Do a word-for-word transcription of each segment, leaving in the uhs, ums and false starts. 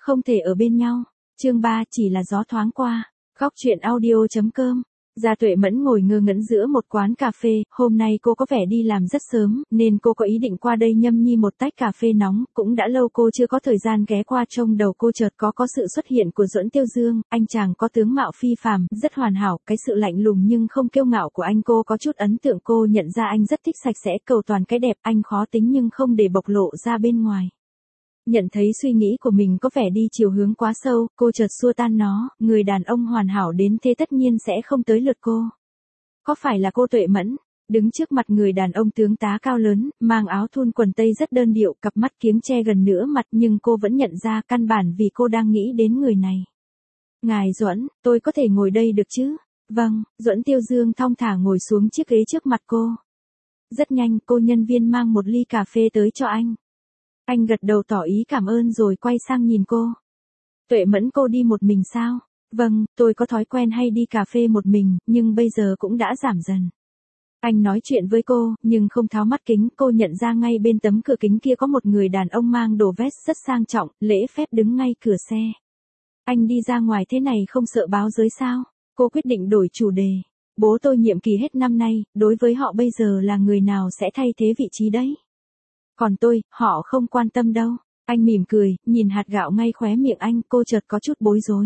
Không thể ở bên nhau. Chương ba chỉ là gió thoáng qua. Góc truyện audio.com. Gia Tuệ Mẫn ngồi ngơ ngẩn giữa một quán cà phê, hôm nay cô có vẻ đi làm rất sớm, nên cô có ý định qua đây nhâm nhi một tách cà phê nóng, cũng đã lâu cô chưa có thời gian ghé qua trông đầu cô chợt có có sự xuất hiện của Duẫn Tiêu Dương, anh chàng có tướng mạo phi phàm, rất hoàn hảo, cái sự lạnh lùng nhưng không kiêu ngạo của anh cô có chút ấn tượng, cô nhận ra anh rất thích sạch sẽ, cầu toàn cái đẹp, anh khó tính nhưng không để bộc lộ ra bên ngoài. Nhận thấy suy nghĩ của mình có vẻ đi chiều hướng quá sâu, cô chợt xua tan nó, người đàn ông hoàn hảo đến thế tất nhiên sẽ không tới lượt cô. Có phải là cô Tuệ Mẫn? Đứng trước mặt người đàn ông tướng tá cao lớn, mang áo thun quần tây rất đơn điệu, cặp mắt kiếng che gần nửa mặt nhưng cô vẫn nhận ra căn bản vì cô đang nghĩ đến người này. Ngài Duẫn, tôi có thể ngồi đây được chứ? Vâng, Duẫn Tiêu Dương thong thả ngồi xuống chiếc ghế trước mặt cô. Rất nhanh, cô nhân viên mang một ly cà phê tới cho anh. Anh gật đầu tỏ ý cảm ơn rồi quay sang nhìn cô. Tuệ Mẫn, cô đi một mình sao? Vâng, tôi có thói quen hay đi cà phê một mình, nhưng bây giờ cũng đã giảm dần. Anh nói chuyện với cô, nhưng không tháo mắt kính, cô nhận ra ngay bên tấm cửa kính kia có một người đàn ông mang đồ vest rất sang trọng, lễ phép đứng ngay cửa xe. Anh đi ra ngoài thế này không sợ báo giới sao? Cô quyết định đổi chủ đề. Bố tôi nhiệm kỳ hết năm nay, đối với họ bây giờ là người nào sẽ thay thế vị trí đấy? Còn tôi, họ không quan tâm đâu. Anh mỉm cười, nhìn hạt gạo ngay khóe miệng anh, cô chợt có chút bối rối.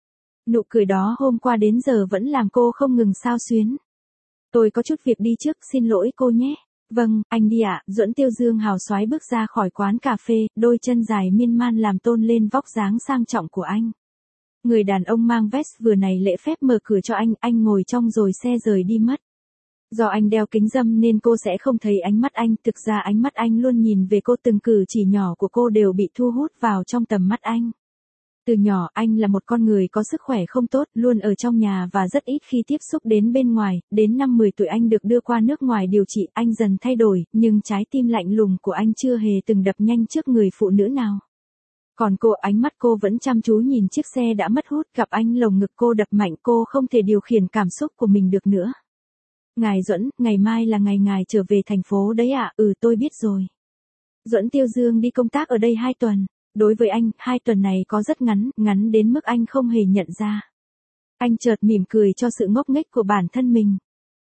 Nụ cười đó hôm qua đến giờ vẫn làm cô không ngừng xao xuyến. Tôi có chút việc đi trước, xin lỗi cô nhé. Vâng, anh đi ạ. Duẫn Tiêu Dương hào xoái bước ra khỏi quán cà phê, đôi chân dài miên man làm tôn lên vóc dáng sang trọng của anh. Người đàn ông mang vest vừa này lễ phép mở cửa cho anh, anh ngồi trong rồi xe rời đi mất. Do anh đeo kính râm nên cô sẽ không thấy ánh mắt anh, thực ra ánh mắt anh luôn nhìn về cô, từng cử chỉ nhỏ của cô đều bị thu hút vào trong tầm mắt anh. Từ nhỏ anh là một con người có sức khỏe không tốt, luôn ở trong nhà và rất ít khi tiếp xúc đến bên ngoài, đến năm mười tuổi anh được đưa qua nước ngoài điều trị, anh dần thay đổi, nhưng trái tim lạnh lùng của anh chưa hề từng đập nhanh trước người phụ nữ nào. Còn cô, ánh mắt cô vẫn chăm chú nhìn chiếc xe đã mất hút, gặp anh lồng ngực cô đập mạnh, cô không thể điều khiển cảm xúc của mình được nữa. Ngài Duẫn, ngày mai là ngày ngài trở về thành phố đấy ạ, à? Ừ tôi biết rồi. Duẫn Tiêu Dương đi công tác ở đây hai tuần. Đối với anh, hai tuần này có rất ngắn, ngắn đến mức anh không hề nhận ra. Anh chợt mỉm cười cho sự ngốc nghếch của bản thân mình.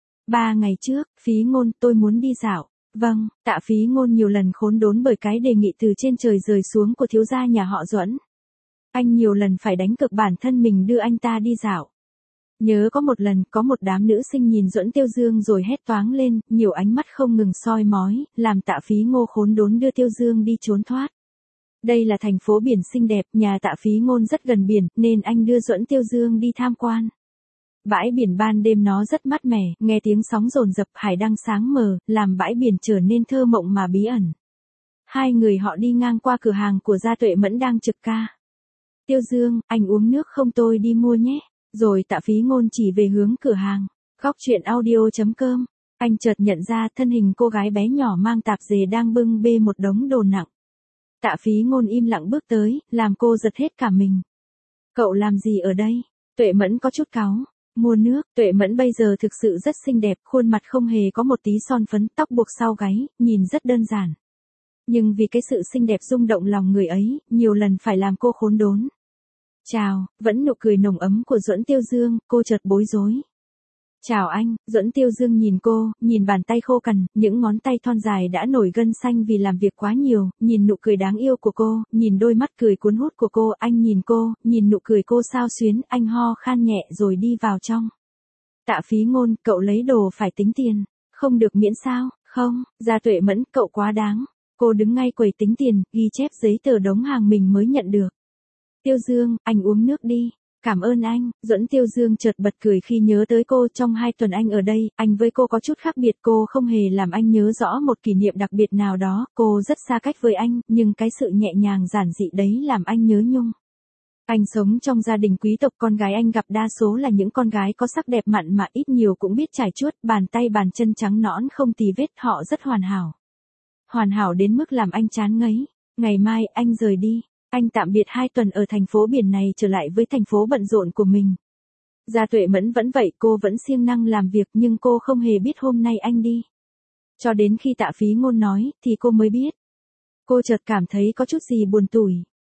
Ba ngày trước, Phí Ngôn, tôi muốn đi dạo. Vâng, Tạ Phí Ngôn nhiều lần khốn đốn bởi cái đề nghị từ trên trời rơi xuống của thiếu gia nhà họ Duẫn. Anh nhiều lần phải đánh cược bản thân mình đưa anh ta đi dạo. Nhớ có một lần, có một đám nữ sinh nhìn Duẫn Tiêu Dương rồi hét toáng lên, nhiều ánh mắt không ngừng soi mói, làm Tạ Phí Ngô khốn đốn đưa Tiêu Dương đi trốn thoát. Đây là thành phố biển xinh đẹp, nhà Tạ Phí Ngôn rất gần biển, nên anh đưa Duẫn Tiêu Dương đi tham quan. Bãi biển ban đêm nó rất mát mẻ, nghe tiếng sóng dồn dập, hải đăng sáng mờ, làm bãi biển trở nên thơ mộng mà bí ẩn. Hai người họ đi ngang qua cửa hàng của Gia Tuệ Mẫn đang trực ca. Tiêu Dương, anh uống nước không, tôi đi mua nhé. Rồi Tạ Phí Ngôn chỉ về hướng cửa hàng. Góc truyện audio.com. Anh chợt nhận ra thân hình cô gái bé nhỏ mang tạp dề đang bưng bê một đống đồ nặng. Tạ Phí Ngôn im lặng bước tới, làm cô giật hết cả mình. Cậu làm gì ở đây? Tuệ Mẫn có chút cáu. Mua nước. Tuệ Mẫn bây giờ thực sự rất xinh đẹp, khuôn mặt không hề có một tí son phấn, tóc buộc sau gáy, nhìn rất đơn giản. Nhưng vì cái sự xinh đẹp rung động lòng người ấy, nhiều lần phải làm cô khốn đốn. Chào, vẫn nụ cười nồng ấm của Duẫn Tiêu Dương, cô chợt bối rối. Chào anh, Duẫn Tiêu Dương nhìn cô, nhìn bàn tay khô cằn, những ngón tay thon dài đã nổi gân xanh vì làm việc quá nhiều, nhìn nụ cười đáng yêu của cô, nhìn đôi mắt cười cuốn hút của cô, anh nhìn cô, nhìn nụ cười cô xao xuyến, anh ho khan nhẹ rồi đi vào trong. Tạ Phí Ngôn, cậu lấy đồ phải tính tiền, không được miễn sao? Không, Gia Tuệ Mẫn, cậu quá đáng. Cô đứng ngay quầy tính tiền, ghi chép giấy tờ đống hàng mình mới nhận được. Tiêu Dương, anh uống nước đi. Cảm ơn anh. Duẫn Tiêu Dương chợt bật cười khi nhớ tới cô. Trong hai tuần anh ở đây, anh với cô có chút khác biệt. Cô không hề làm anh nhớ rõ một kỷ niệm đặc biệt nào đó. Cô rất xa cách với anh, nhưng cái sự nhẹ nhàng giản dị đấy làm anh nhớ nhung. Anh sống trong gia đình quý tộc, con gái anh gặp đa số là những con gái có sắc đẹp mặn mà ít nhiều cũng biết trải chuốt, bàn tay bàn chân trắng nõn không tì vết, họ rất hoàn hảo. Hoàn hảo đến mức làm anh chán ngấy. Ngày mai, anh rời đi. Anh tạm biệt hai tuần ở thành phố biển này, trở lại với thành phố bận rộn của mình. Gia Tuệ Mẫn vẫn vậy, cô vẫn siêng năng làm việc nhưng cô không hề biết hôm nay anh đi. Cho đến khi Tạ Phí Ngôn nói, thì cô mới biết. Cô chợt cảm thấy có chút gì buồn tủi.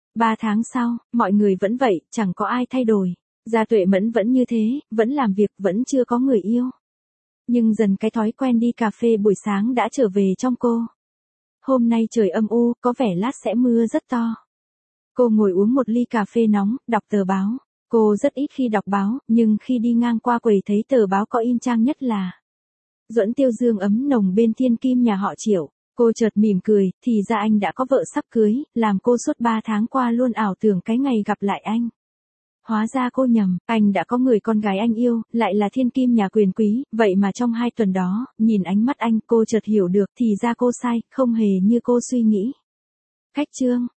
Ba tháng sau, mọi người vẫn vậy, chẳng có ai thay đổi. Gia Tuệ Mẫn vẫn như thế, vẫn làm việc, vẫn chưa có người yêu. Nhưng dần cái thói quen đi cà phê buổi sáng đã trở về trong cô. Hôm nay trời âm u, có vẻ lát sẽ mưa rất to. Cô ngồi uống một ly cà phê nóng, đọc tờ báo. Cô rất ít khi đọc báo, nhưng khi đi ngang qua quầy thấy tờ báo có in trang nhất là Duẫn Tiêu Dương ấm nồng bên thiên kim nhà họ Triệu. Cô chợt mỉm cười, thì ra anh đã có vợ sắp cưới, làm cô suốt ba tháng qua luôn ảo tưởng cái ngày gặp lại anh. Hóa ra cô nhầm, anh đã có người con gái anh yêu, lại là thiên kim nhà quyền quý, vậy mà trong hai tuần đó, nhìn ánh mắt anh cô chợt hiểu được thì ra cô sai, không hề như cô suy nghĩ. Khách trương.